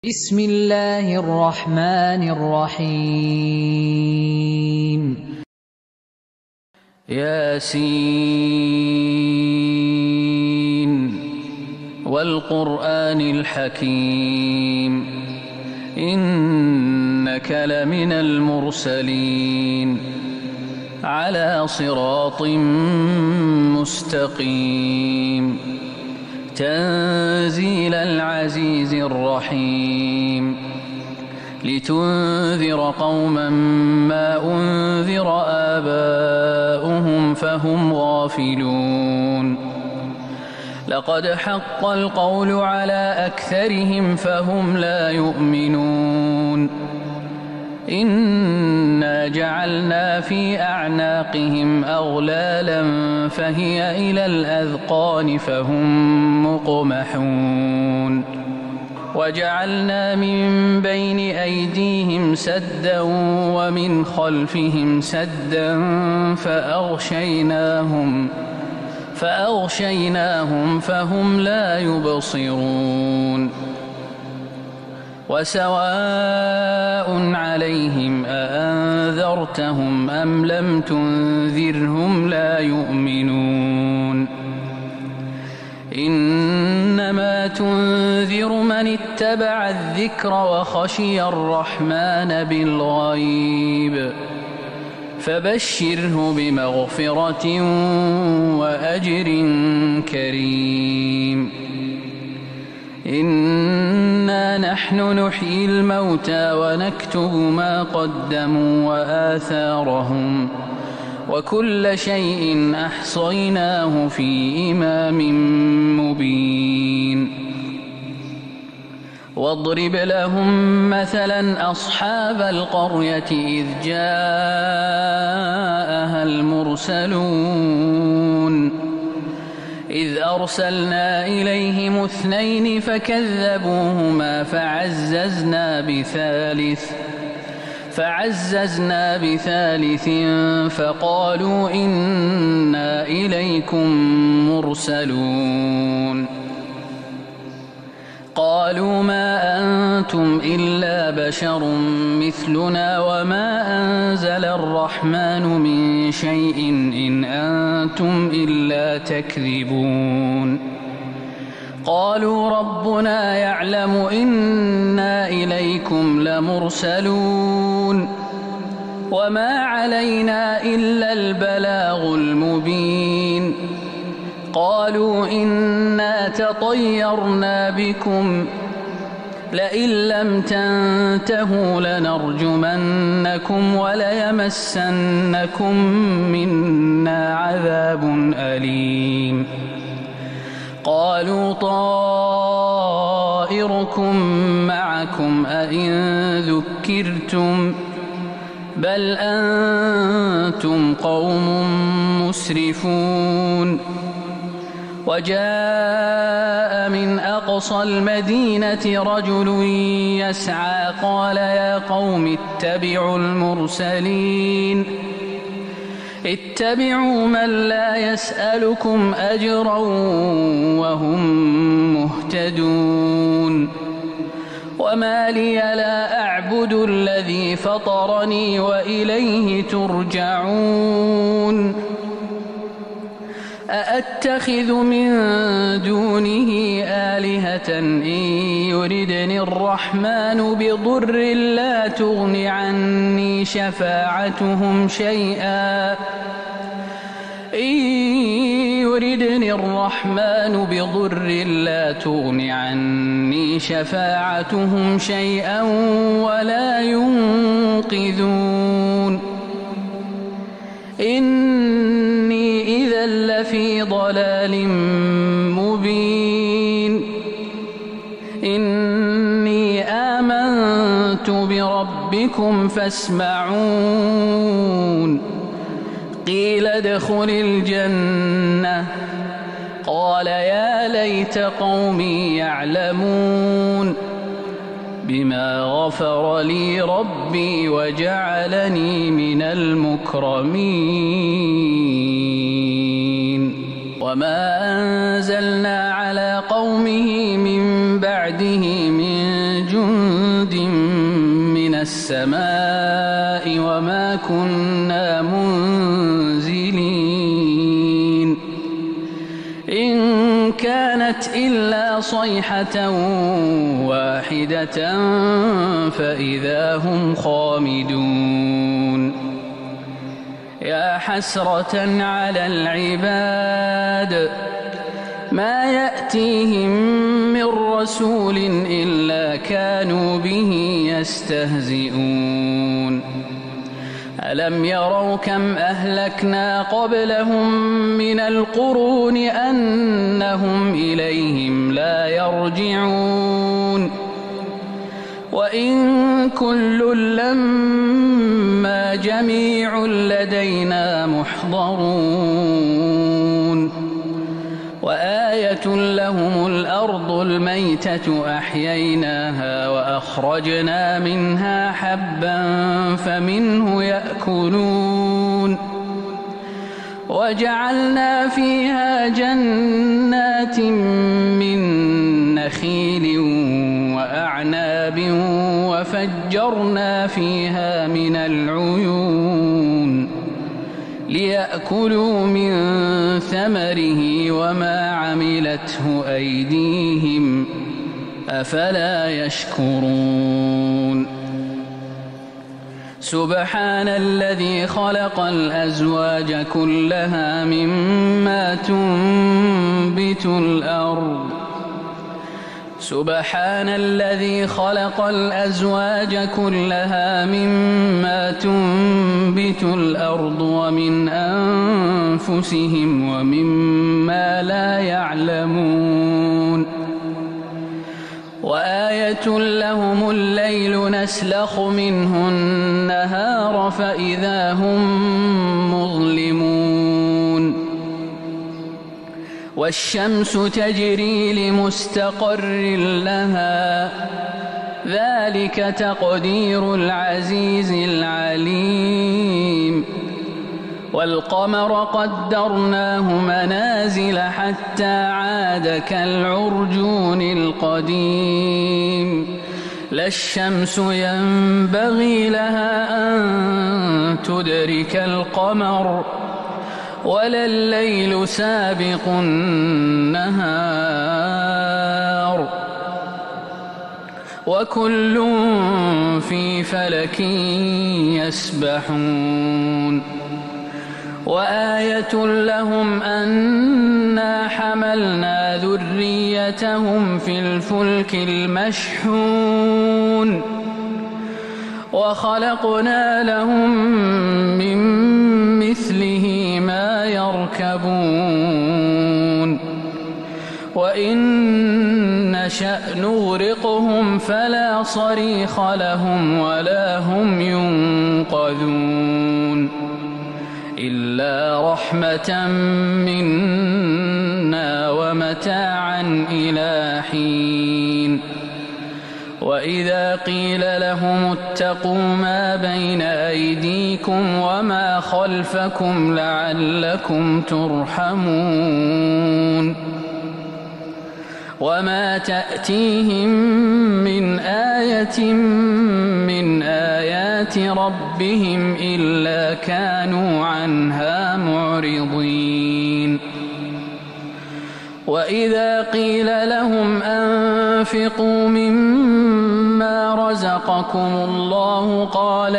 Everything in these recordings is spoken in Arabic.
بسم الله الرحمن الرحيم ياسين والقرآن الحكيم إنك لمن المرسلين على صراط مستقيم تنزيل العزيز الرحيم لتنذر قوما ما أنذر آباؤهم فهم غافلون لقد حق القول على أكثرهم فهم لا يؤمنون إنا جعلنا في أعناقهم أغلالا فهي إلى الأذقان فهم مقمحون وجعلنا من بين أيديهم سدا ومن خلفهم سدا فأغشيناهم فهم لا يبصرون وسواء عليهم أأنذرتهم أم لم تنذرهم لا يؤمنون إنما تنذر من اتبع الذكر وخشي الرحمن بالغيب فبشره بمغفرة وأجر كريم إنا نحن نحيي الموتى ونكتب ما قدموا وآثارهم وكل شيء أحصيناه في إمام مبين واضرب لهم مثلا أصحاب القرية إذ جاءها المرسلون إذ أرسلنا إليهم 2 فكذبوهما فعززنا بثالث فقالوا إنا إليكم مرسلون قالوا ما أنتم إلا بشر مثلنا وما أنزل الرحمن من شيء إن أنتم إلا تكذبون قالوا ربنا يعلم إنا إليكم لمرسلون وما علينا إلا البلاغ المبين قالوا إنا تطيرنا بكم لئن لم تنتهوا لنرجمنكم وليمسنكم منا عذاب أليم قالوا طائركم معكم أئن ذكرتم بل أنتم قوم مسرفون وجاء من أقصى المدينة رجل يسعى قال يا قوم اتبعوا المرسلين اتبعوا من لا يسألكم أجرا وهم مهتدون وما لي لا أعبد الذي فطرني وإليه ترجعون أأتخذ من دونه آلهة إن يردني الرحمن بضر لا تغن عني شفاعتهم شيئا ولا ينقذون إني إذا لفي ضلال مبين إني آمنت بربكم فاسمعون قيل ادخل الجنة قال يا ليت قومي يعلمون بما غفر لي ربي وجعلني من المكرمين وما أنزلنا على قومه من بعده من جند جند من السماء وما كنا منزلين إن كانت إلا صيحة واحدة فإذا هم خامدون يا حسرة على العباد ما يأتيهم من رسول إلا كانوا به يستهزئون ألم يروا كم أهلكنا قبلهم من القرون أنهم إليهم لا يرجعون وإن كل لما جميع لدينا محضرون وآية لهم الأرض الميتة أحييناها وأخرجنا منها حبا فمنه يأكلون وجعلنا فيها جنات من نخيل وأعناب وفجرنا فيها من العيون ليأكلوا من ثمره وما عملته أيديهم أفلا يشكرون سبحان الذي خلق الأزواج كلها مما تنبت الأرض سبحان الذي خلق الأزواج كلها مما تنبت الأرض ومن أنفسهم ومما لا يعلمون وآية لهم الليل نسلخ منه النهار فإذا هم مظلمون والشمس تجري لمستقر لها ذلك تقدير العزيز العليم والقمر قدرناه منازل حتى عاد كالعرجون القديم لا الشمس ينبغي لها أن تدرك القمر ولا الليل سابق النهار وكل في فلك يسبحون وآية لهم أنا حملنا ذريتهم في الفلك المشحون وخلقنا لهم من مثله ما يركبون وإن نشأ نغرقهم فلا صريخ لهم ولا هم ينقذون إلا رحمة منا ومتاعا إلى حين وإذا قيل لهم اتقوا ما بين أيديكم وما خلفكم لعلكم ترحمون وما تأتيهم من آية من آيات ربهم إلا كانوا عنها معرضين وإذا قيل لهم أنفقوا مما رزقكم الله قال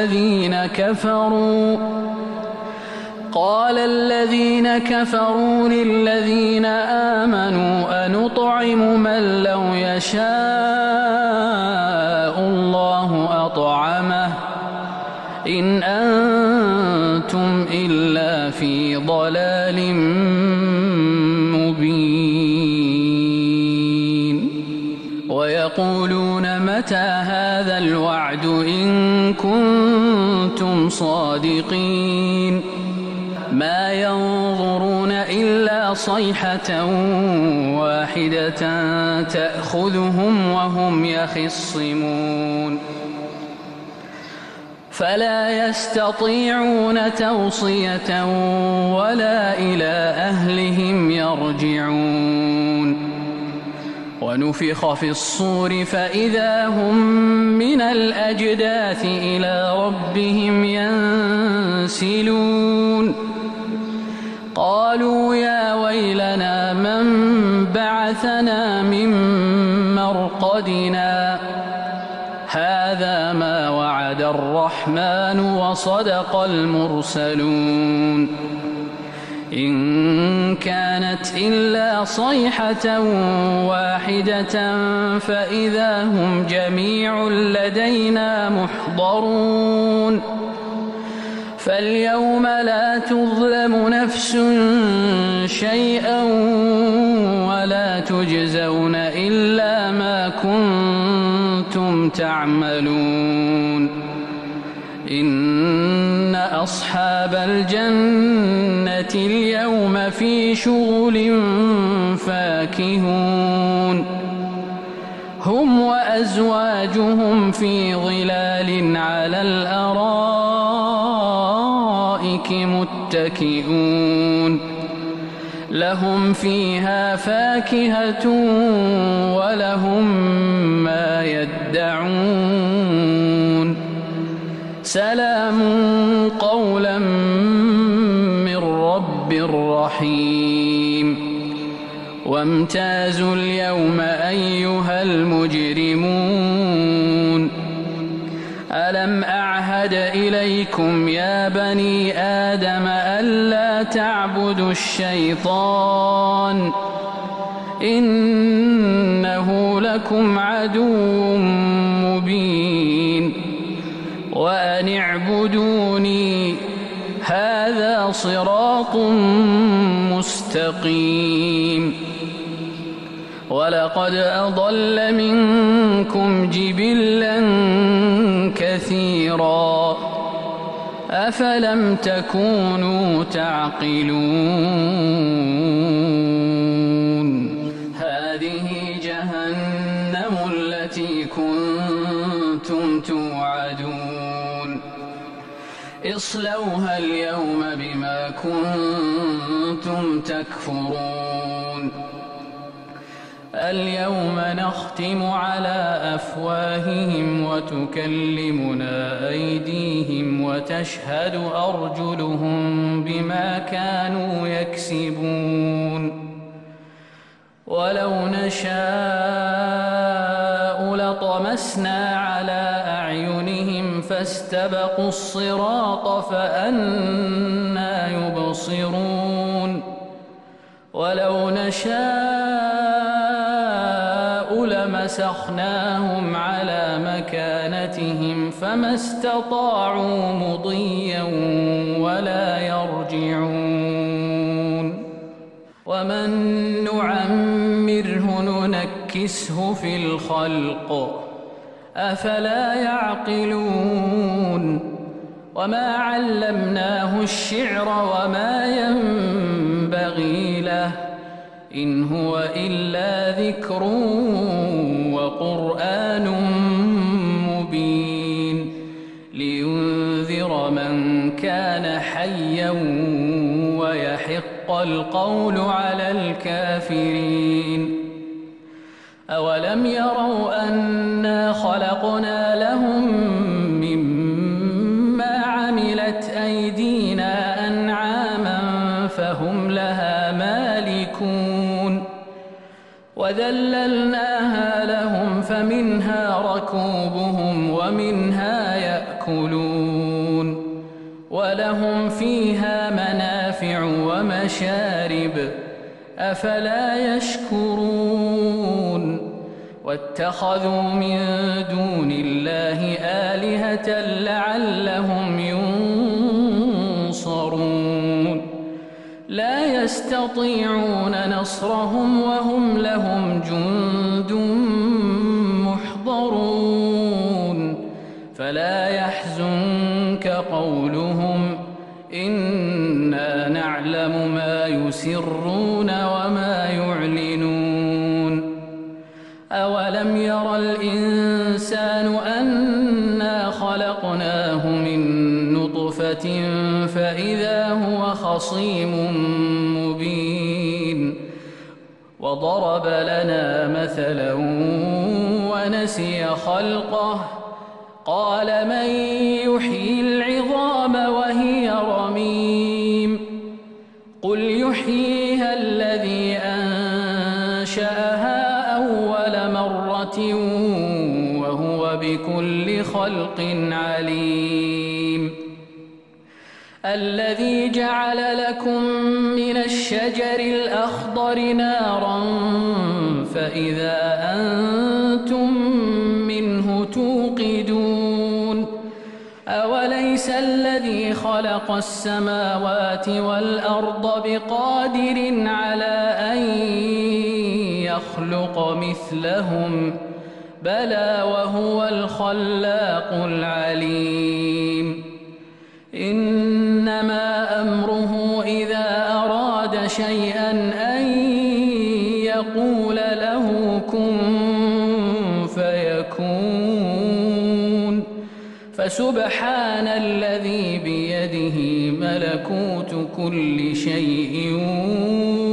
الذين كفروا للذين آمنوا أنطعم من لو يشاء الله أطعمه إن أنتم إلا في ضلال مبين ويقولون متى هذا الوعد إن كنتم صادقين ما ينظرون إلا صيحة واحدة تأخذهم وهم يخصمون فلا يستطيعون توصية ولا إلى أهلهم يرجعون ونفخ في الصور فإذا هم من الأجداث إلى ربهم ينسلون قالوا يا ويلنا من بعثنا من مرقدنا هذا ما وعد الرحمن وصدق المرسلون إن كانت إلا صيحة واحدة فإذا هم جميع لدينا محضرون فاليوم لا تظلم نفس شيئا ولا تجزون إلا ما كنتم تعملون إن أصحاب الجنة اليوم في شغل فاكهون هم وأزواجهم في ظلال على الأرائك متكئون لهم فيها فاكهة ولهم ما يدعون سلام قولا من رب رحيم وامتازوا اليوم أيها المجرمون ألم أعهد إليكم يا بني آدم ألا تعبدوا الشيطان إنه لكم عدو مبين وأن اعبدوني هذا صراط مستقيم ولقد أضل منكم جبلا كثيرا أفلم تكونوا تعقلون هذه جهنم التي كنتم توعدون اصلوها اليوم بما كنتم تكفرون اليوم نختم على أفواههم وتكلمنا أيديهم وتشهد أرجلهم بما كانوا يكسبون ولو نشاء لطمسنا على أعينهم فاستبقوا الصراط فأنى يبصرون ولو نشاء لمسخناهم على مكانتهم فما استطاعوا مضيا ولا يرجعون ومن نعمره ننكسه في الخلق أفلا يعقلون وما علمناه الشعر وما ينبغي له إن هو إلا ذكر وقرآن مبين لينذر من كان حيا ويحق القول على الكافرين أولم يروا أنا خلقنا لهم مما عملت أيدينا أنعاما فهم لها مالكون وذللناها لهم فمنها ركوبهم ومنها يأكلون ولهم فيها منافع ومشارب أفلا يشكرون واتخذوا من دون الله آلهة لعلهم ينصرون لا يستطيعون نصرهم وهم لهم جند محضرون فلا يحزنك قولهم إنا نعلم ما يسرون وما يعلنون أولم ير الإنسان أنا خلقناه من نطفة فإذا هو خصيم مبين وضرب لنا مثلا ونسي خلقه قال من يحيي العظام وهي رميم قل يحييها الذي أنشأها أول مرة وهو بكل خلق عليم الذي جعل لكم من الشجر الأخضر نارا فإذا أنتم منه توقدون أوليس الذي خلق السماوات والأرض بقادر على أن يخلق مثلهم بلى وهو الخلاق العليم إنما أمره إذا أراد شيئا أن يقول له كن فيكون فسبحان الذي بيده ملكوت كل شيء